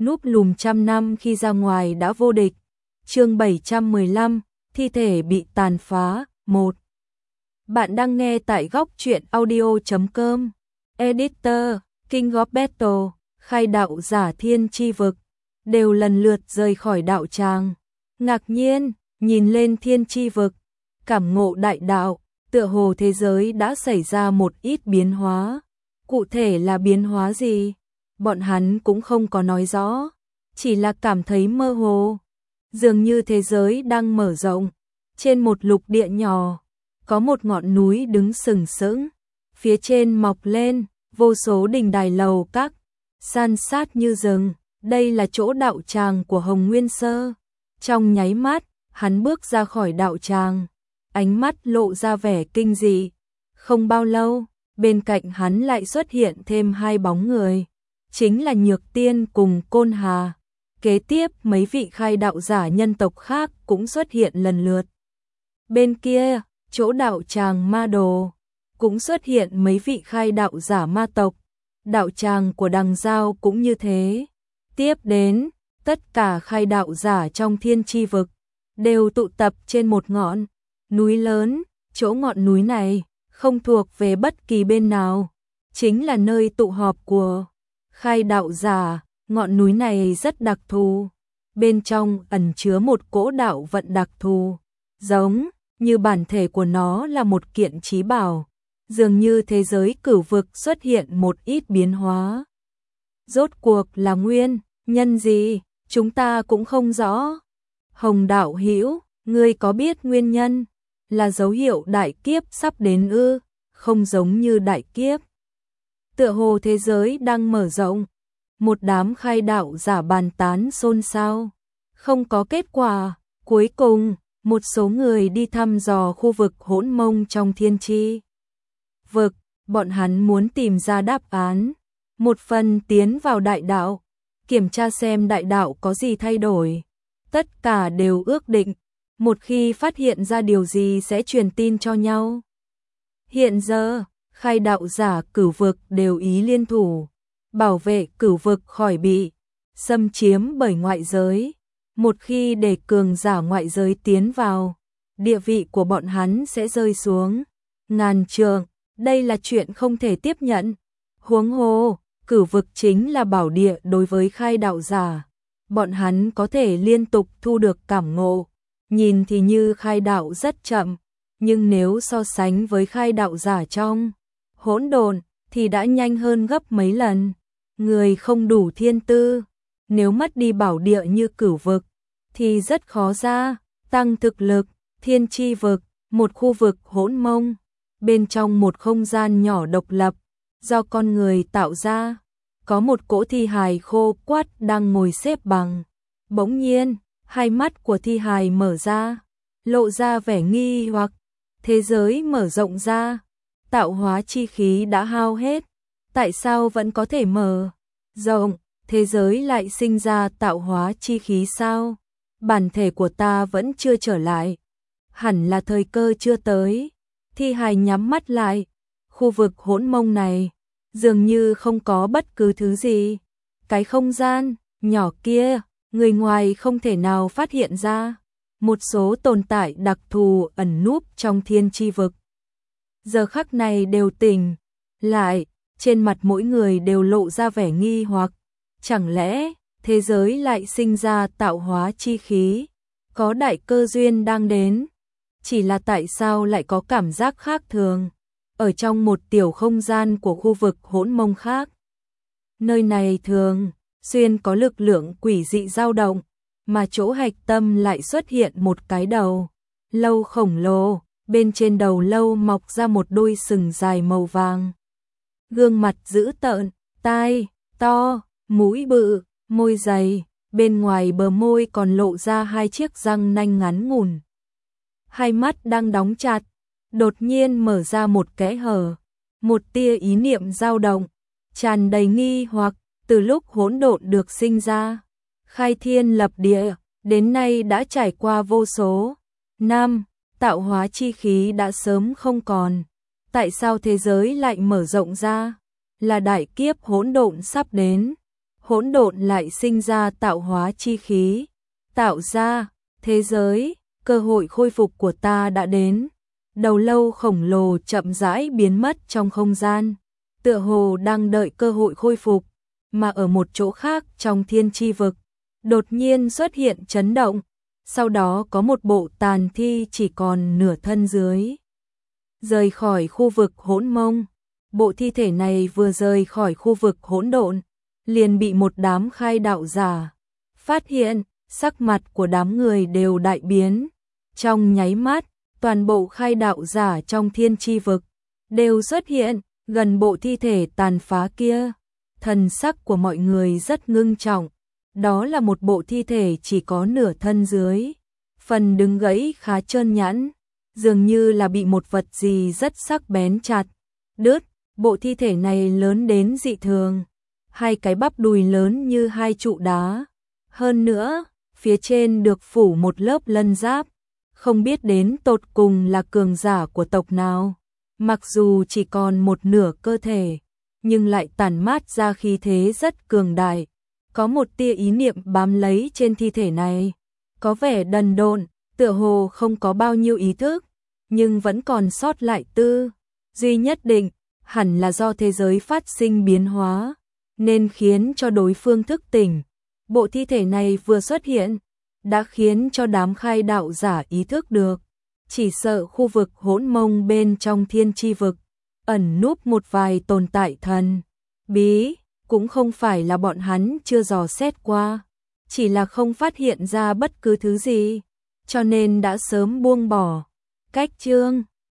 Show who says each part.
Speaker 1: núp lùm trăm năm khi ra ngoài đã vô địch. Chương 715, thi thể bị tàn phá, 1. Bạn đang nghe tại góc truyện audio.com. Editor, King of Battle, khai đạo giả thiên chi vực, đều lần lượt rời khỏi đạo tràng. Ngạc nhiên, nhìn lên thiên chi vực, cảm ngộ đại đạo, tựa hồ thế giới đã xảy ra một ít biến hóa. Cụ thể là biến hóa gì? Bọn hắn cũng không có nói rõ, chỉ là cảm thấy mơ hồ. Dường như thế giới đang mở rộng. Trên một lục địa nhỏ, có một ngọn núi đứng sừng sững, phía trên mọc lên vô số đình đài lầu các, san sát như rừng. Đây là chỗ đạo tràng của Hồng Nguyên Sơ. Trong nháy mắt, hắn bước ra khỏi đạo tràng, ánh mắt lộ ra vẻ kinh dị. Không bao lâu, bên cạnh hắn lại xuất hiện thêm hai bóng người, chính là Nhược Tiên cùng Côn Hà. Kế tiếp mấy vị khai đạo giả nhân tộc khác cũng xuất hiện lần lượt. Bên kia, chỗ đạo tràng Ma Đồ, cũng xuất hiện mấy vị khai đạo giả ma tộc. Đạo tràng của Đằng Giao cũng như thế. Tiếp đến, tất cả khai đạo giả trong thiên chi vực đều tụ tập trên một ngọn núi lớn. Chỗ ngọn núi này không thuộc về bất kỳ bên nào, chính là nơi tụ họp của khai đạo giả. Ngọn núi này rất đặc thù, bên trong ẩn chứa một cỗ đạo vận đặc thù, giống như bản thể của nó là một kiện chí bảo. Dường như thế giới cửu vực xuất hiện một ít biến hóa. Rốt cuộc là nguyên nhân gì, chúng ta cũng không rõ. Hồng đạo hữu, ngươi có biết nguyên nhân là dấu hiệu đại kiếp sắp đến ư? Không giống như đại kiếp. Tựa hồ thế giới đang mở rộng. Một đám khai đạo giả bàn tán xôn xao. Không có kết quả. Cuối cùng, một số người đi thăm dò khu vực hỗn mông trong thiên chi vực. Bọn hắn muốn tìm ra đáp án. Một phần tiến vào đại đạo, kiểm tra xem đại đạo có gì thay đổi. Tất cả đều ước định, một khi phát hiện ra điều gì sẽ truyền tin cho nhau. Hiện giờ, khai đạo giả cửu vực đều ý liên thủ, bảo vệ cửu vực khỏi bị xâm chiếm bởi ngoại giới. Một khi để cường giả ngoại giới tiến vào, địa vị của bọn hắn sẽ rơi xuống ngàn trượng. Đây là chuyện không thể tiếp nhận. Huống hồ, cửu vực chính là bảo địa đối với khai đạo giả. Bọn hắn có thể liên tục thu được cảm ngộ. Nhìn thì như khai đạo rất chậm, nhưng nếu so sánh với khai đạo giả trong hỗn độn thì đã nhanh hơn gấp mấy lần. Người không đủ thiên tư, nếu mất đi bảo địa như cửu vực thì rất khó gia tăng thực lực. Thiên chi vực, một khu vực hỗn mông, bên trong một không gian nhỏ độc lập do con người tạo ra, có một cỗ thi hài khô quắt đang ngồi xếp bằng. Bỗng nhiên, hai mắt của thi hài mở ra, lộ ra vẻ nghi hoặc. Thế giới mở rộng ra, tạo hóa chi khí đã hao hết, tại sao vẫn có thể mở rộng? Thế giới lại sinh ra tạo hóa chi khí sao? Bản thể của ta vẫn chưa trở lại, hẳn là thời cơ chưa tới. Thi hài nhắm mắt lại, khu vực hỗn mông này dường như không có bất cứ thứ gì. Cái không gian nhỏ kia, người ngoài không thể nào phát hiện ra. Một số tồn tại đặc thù ẩn núp trong thiên chi vực, giờ khắc này đều tỉnh lại, trên mặt mỗi người đều lộ ra vẻ nghi hoặc. Chẳng lẽ thế giới lại sinh ra tạo hóa chi khí? Có đại cơ duyên đang đến. Chỉ là tại sao lại có cảm giác khác thường ở trong một tiểu không gian của khu vực hỗn mông khác? Nơi này thường xuyên có lực lượng quỷ dị dao động, mà chỗ hạch tâm lại xuất hiện một cái đầu lâu khổng lồ. Bên trên đầu lâu mọc ra một đôi sừng dài màu vàng. Gương mặt dữ tợn, tai to, mũi bự, môi dày, bên ngoài bờ môi còn lộ ra hai chiếc răng nanh ngắn ngủn. Hai mắt đang đóng chặt, đột nhiên mở ra một kẽ hở. Một tia ý niệm dao động, tràn đầy nghi hoặc. Từ lúc hỗn độn được sinh ra, khai thiên lập địa, đến nay đã trải qua vô số năm, tạo hóa chi khí đã sớm không còn. Tại sao thế giới lại mở rộng ra? Là đại kiếp hỗn độn sắp đến. hỗn độn lại sinh ra tạo hóa chi khí, tạo ra thế giới, cơ hội khôi phục của ta đã đến. Đầu lâu khổng lồ chậm rãi biến mất trong không gian, tựa hồ đang đợi cơ hội khôi phục, mà ở một chỗ khác trong thiên chi vực, đột nhiên xuất hiện chấn động, sau đó có một bộ tàn thi chỉ còn nửa thân dưới rời khỏi khu vực hỗn mông. Bộ thi thể này vừa rời khỏi khu vực hỗn độn, liền bị một đám khai đạo giả phát hiện, sắc mặt của đám người đều đại biến. Trong nháy mắt, toàn bộ khai đạo giả trong thiên chi vực đều xuất hiện gần bộ thi thể tàn phá kia. Thần sắc của mọi người rất ngưng trọng, đó là một bộ thi thể chỉ có nửa thân dưới, phần đứng gãy khá trơn nhẵn, dường như là bị một vật gì rất sắc bén chặt đứt. Bộ thi thể này lớn đến dị thường, hai cái bắp đùi lớn như hai trụ đá, hơn nữa, phía trên được phủ một lớp lân giáp, không biết đến tột cùng là cường giả của tộc nào. Mặc dù chỉ còn một nửa cơ thể, nhưng lại tản mát ra khí thế rất cường đại. Có một tia ý niệm bám lấy trên thi thể này, có vẻ đần độn, tựa hồ không có bao nhiêu ý thức, nhưng vẫn còn sót lại tư duy nhất định, hẳn là do thế giới phát sinh biến hóa, nên khiến cho đối phương thức tỉnh. Bộ thi thể này vừa xuất hiện, đã khiến cho đám khai đạo giả ý thức được, chỉ sợ khu vực hỗn mông bên trong thiên chi vực, ẩn núp một vài tồn tại thần bí, cũng không phải là bọn hắn chưa dò xét qua, chỉ là không phát hiện ra bất cứ thứ gì, cho nên đã sớm buông bỏ. Cách chương